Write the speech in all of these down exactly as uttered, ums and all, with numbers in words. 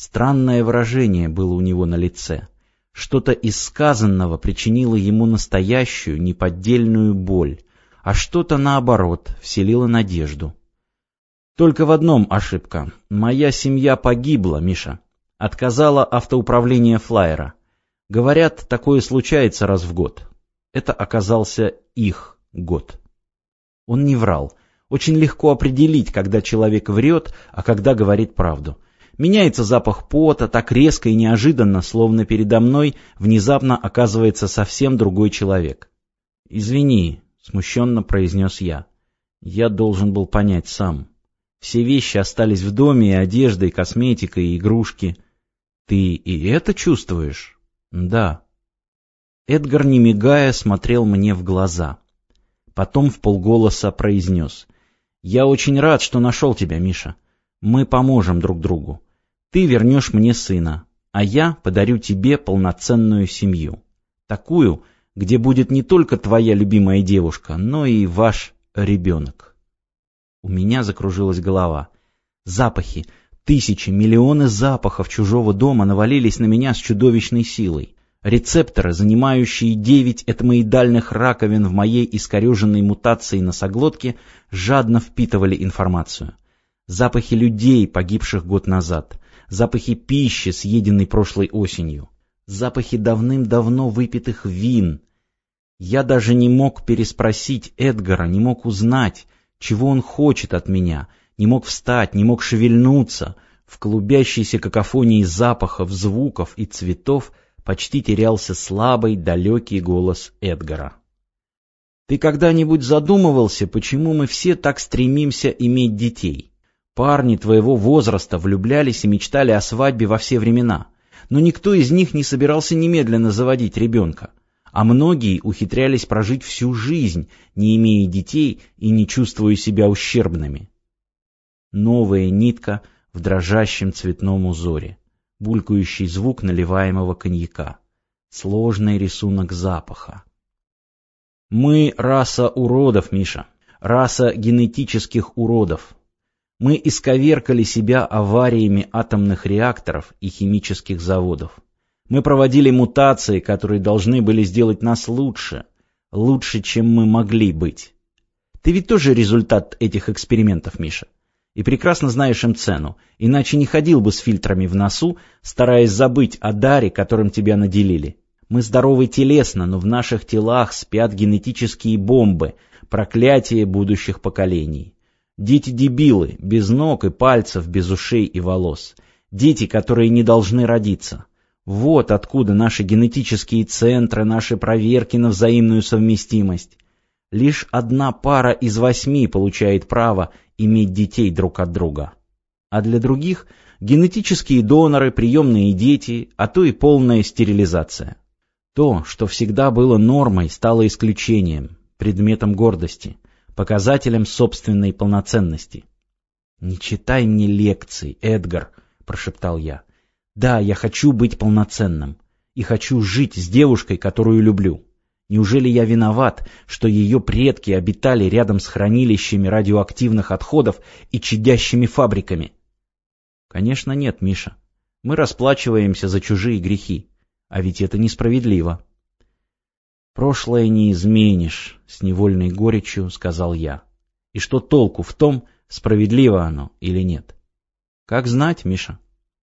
Странное выражение было у него на лице. Что-то из сказанного причинило ему настоящую, неподдельную боль, а что-то, наоборот, вселило надежду. Только в одном ошибка. Моя семья погибла, Миша. Отказала автоуправление флайера. Говорят, такое случается раз в год. Это оказался их год. Он не врал. Очень легко определить, когда человек врет, а когда говорит правду. Меняется запах пота так резко и неожиданно, словно передо мной внезапно оказывается совсем другой человек. «Извини», — смущенно произнес я. «Я должен был понять сам. Все вещи остались в доме, и одежда, и косметика, и игрушки. Ты и это чувствуешь?» «Да». Эдгар, не мигая, смотрел мне в глаза. Потом вполголоса произнес. «Я очень рад, что нашел тебя, Миша. Мы поможем друг другу. Ты вернешь мне сына, а я подарю тебе полноценную семью. Такую, где будет не только твоя любимая девушка, но и ваш ребенок». У меня закружилась голова. Запахи, тысячи, миллионы запахов чужого дома навалились на меня с чудовищной силой. Рецепторы, занимающие девять этмоидальных раковин в моей искореженной мутацией носоглотке, жадно впитывали информацию. Запахи людей, погибших год назад. Запахи пищи, съеденной прошлой осенью. Запахи давным-давно выпитых вин. Я даже не мог переспросить Эдгара, не мог узнать, чего он хочет от меня, не мог встать, не мог шевельнуться. В клубящейся какофонии запахов, звуков и цветов почти терялся слабый, далекий голос Эдгара. «Ты когда-нибудь задумывался, почему мы все так стремимся иметь детей? Парни твоего возраста влюблялись и мечтали о свадьбе во все времена, но никто из них не собирался немедленно заводить ребенка, а многие ухитрялись прожить всю жизнь, не имея детей и не чувствуя себя ущербными». Новая нитка в дрожащем цветном узоре, булькающий звук наливаемого коньяка, сложный рисунок запаха. Мы раса уродов, Миша, раса генетических уродов. Мы исковеркали себя авариями атомных реакторов и химических заводов. Мы проводили мутации, которые должны были сделать нас лучше, лучше, чем мы могли быть. Ты ведь тоже результат этих экспериментов, Миша, и прекрасно знаешь им цену, иначе не ходил бы с фильтрами в носу, стараясь забыть о даре, которым тебя наделили. Мы здоровы телесно, но в наших телах спят генетические бомбы, проклятие будущих поколений. Дети-дебилы, без ног и пальцев, без ушей и волос. Дети, которые не должны родиться. Вот откуда наши генетические центры, наши проверки на взаимную совместимость. Лишь одна пара из восьми получает право иметь детей друг от друга. А для других генетические доноры, приемные дети, а то и полная стерилизация. То, что всегда было нормой, стало исключением, предметом гордости, показателем собственной полноценности. «Не читай мне лекций, Эдгар», — прошептал я. «Да, я хочу быть полноценным и хочу жить с девушкой, которую люблю. Неужели я виноват, что ее предки обитали рядом с хранилищами радиоактивных отходов и чадящими фабриками?» «Конечно нет, Миша. Мы расплачиваемся за чужие грехи. А ведь это несправедливо». «Прошлое не изменишь», — с невольной горечью сказал я. «И что толку в том, справедливо оно или нет? Как знать, Миша?»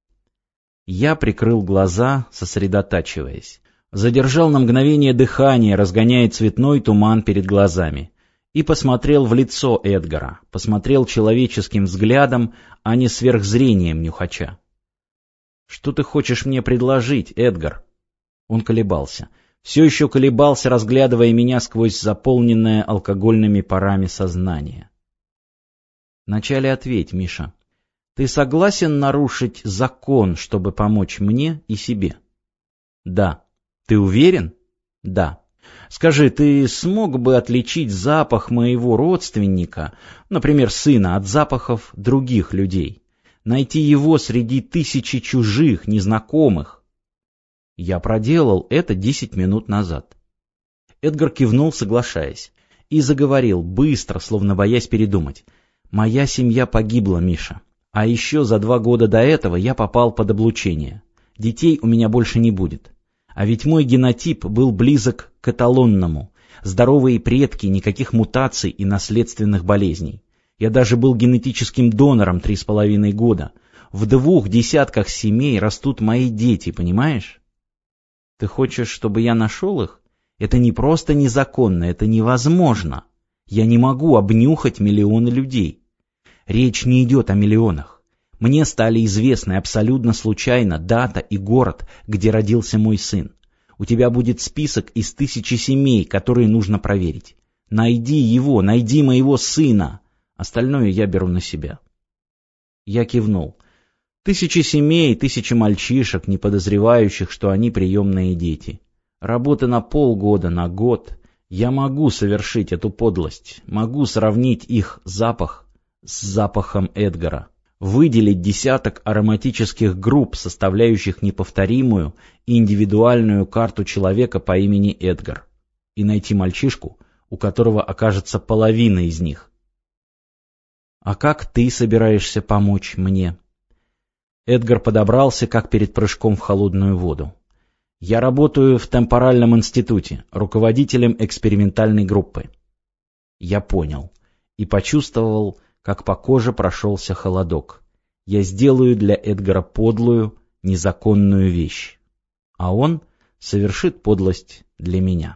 Я прикрыл глаза, сосредотачиваясь. Задержал на мгновение дыхание, разгоняя цветной туман перед глазами. И посмотрел в лицо Эдгара, посмотрел человеческим взглядом, а не сверхзрением нюхача. «Что ты хочешь мне предложить, Эдгар?» Он колебался. Все еще колебался, разглядывая меня сквозь заполненное алкогольными парами сознание. «Вначале ответь, Миша. Ты согласен нарушить закон, чтобы помочь мне и себе?» «Да». «Ты уверен?» «Да». «Скажи, ты смог бы отличить запах моего родственника, например, сына, от запахов других людей? Найти его среди тысячи чужих, незнакомых?» Я проделал это десять минут назад. Эдгар кивнул, соглашаясь, и заговорил, быстро, словно боясь передумать. «Моя семья погибла, Миша. А еще за два года до этого я попал под облучение. Детей у меня больше не будет. А ведь мой генотип был близок к эталонному. Здоровые предки, никаких мутаций и наследственных болезней. Я даже был генетическим донором три с половиной года. В двух десятках семей растут мои дети, понимаешь? Ты хочешь, чтобы я нашел их? Это не просто незаконно, это невозможно. Я не могу обнюхать миллионы людей. Речь не идет о миллионах. Мне стали известны абсолютно случайно дата и город, где родился мой сын. У тебя будет список из тысячи семей, которые нужно проверить. Найди его, найди моего сына. Остальное я беру на себя. Я кивнул. Тысячи семей, тысячи мальчишек, не подозревающих, что они приемные дети. Работа на полгода, на год. Я могу совершить эту подлость. Могу сравнить их запах с запахом Эдгара. Выделить десяток ароматических групп, составляющих неповторимую и индивидуальную карту человека по имени Эдгар. И найти мальчишку, у которого окажется половина из них. А как ты собираешься помочь мне? Эдгар подобрался, как перед прыжком в холодную воду. Я работаю в темпоральном институте, руководителем экспериментальной группы. Я понял и почувствовал, как по коже прошелся холодок. Я сделаю для Эдгара подлую, незаконную вещь. А он совершит подлость для меня.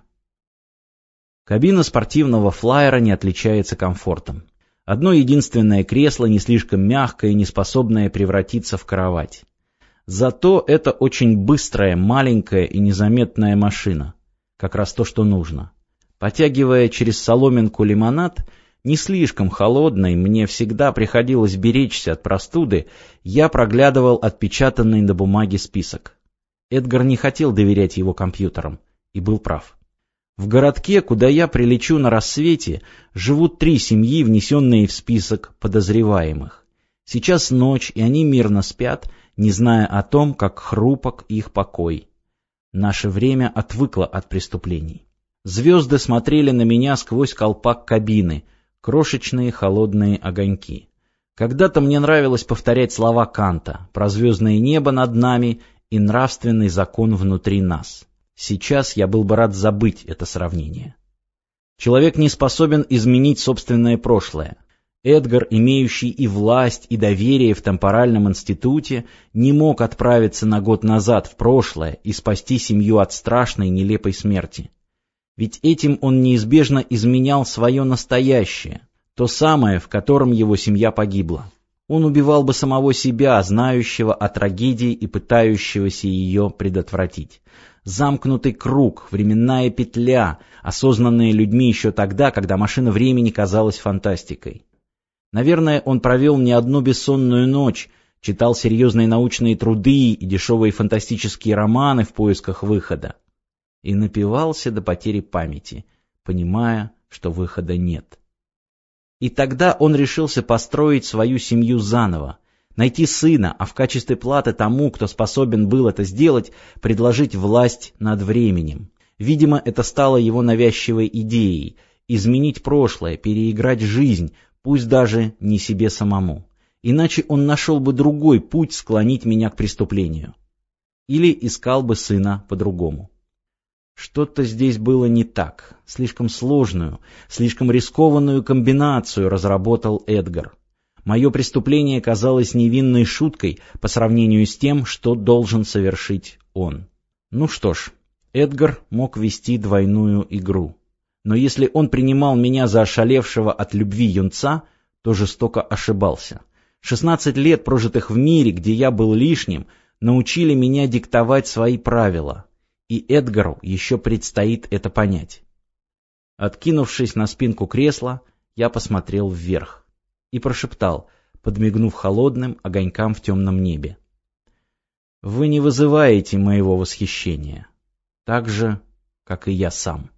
Кабина спортивного флайера не отличается комфортом. Одно единственное кресло, не слишком мягкое и не способное превратиться в кровать. Зато это очень быстрая, маленькая и незаметная машина. Как раз то, что нужно. Потягивая через соломинку лимонад, не слишком холодный, мне всегда приходилось беречься от простуды, я проглядывал отпечатанный на бумаге список. Эдгар не хотел доверять его компьютерам, и был прав. В городке, куда я прилечу на рассвете, живут три семьи, внесенные в список подозреваемых. Сейчас ночь, и они мирно спят, не зная о том, как хрупок их покой. Наше время отвыкло от преступлений. Звезды смотрели на меня сквозь колпак кабины, крошечные холодные огоньки. Когда-то мне нравилось повторять слова Канта про звездное небо над нами и нравственный закон внутри нас. Сейчас я был бы рад забыть это сравнение. Человек не способен изменить собственное прошлое. Эдгар, имеющий и власть, и доверие в темпоральном институте, не мог отправиться на год назад в прошлое и спасти семью от страшной, нелепой смерти. Ведь этим он неизбежно изменял свое настоящее, то самое, в котором его семья погибла. Он убивал бы самого себя, знающего о трагедии и пытающегося ее предотвратить. Замкнутый круг, временная петля, осознанная людьми еще тогда, когда машина времени казалась фантастикой. Наверное, он провел не одну бессонную ночь, читал серьезные научные труды и дешевые фантастические романы в поисках выхода. И напивался до потери памяти, понимая, что выхода нет. И тогда он решился построить свою семью заново, найти сына, а в качестве платы тому, кто способен был это сделать, предложить власть над временем. Видимо, это стало его навязчивой идеей — изменить прошлое, переиграть жизнь, пусть даже не себе самому. Иначе он нашел бы другой путь склонить меня к преступлению. Или искал бы сына по-другому. Что-то здесь было не так. Слишком сложную, слишком рискованную комбинацию разработал Эдгар. Мое преступление казалось невинной шуткой по сравнению с тем, что должен совершить он. Ну что ж, Эдгар мог вести двойную игру. Но если он принимал меня за ошалевшего от любви юнца, то жестоко ошибался. Шестнадцать лет, прожитых в мире, где я был лишним, научили меня диктовать свои правила. И Эдгару еще предстоит это понять. Откинувшись на спинку кресла, я посмотрел вверх и прошептал, подмигнув холодным огонькам в темном небе. «Вы не вызываете моего восхищения, так же, как и я сам».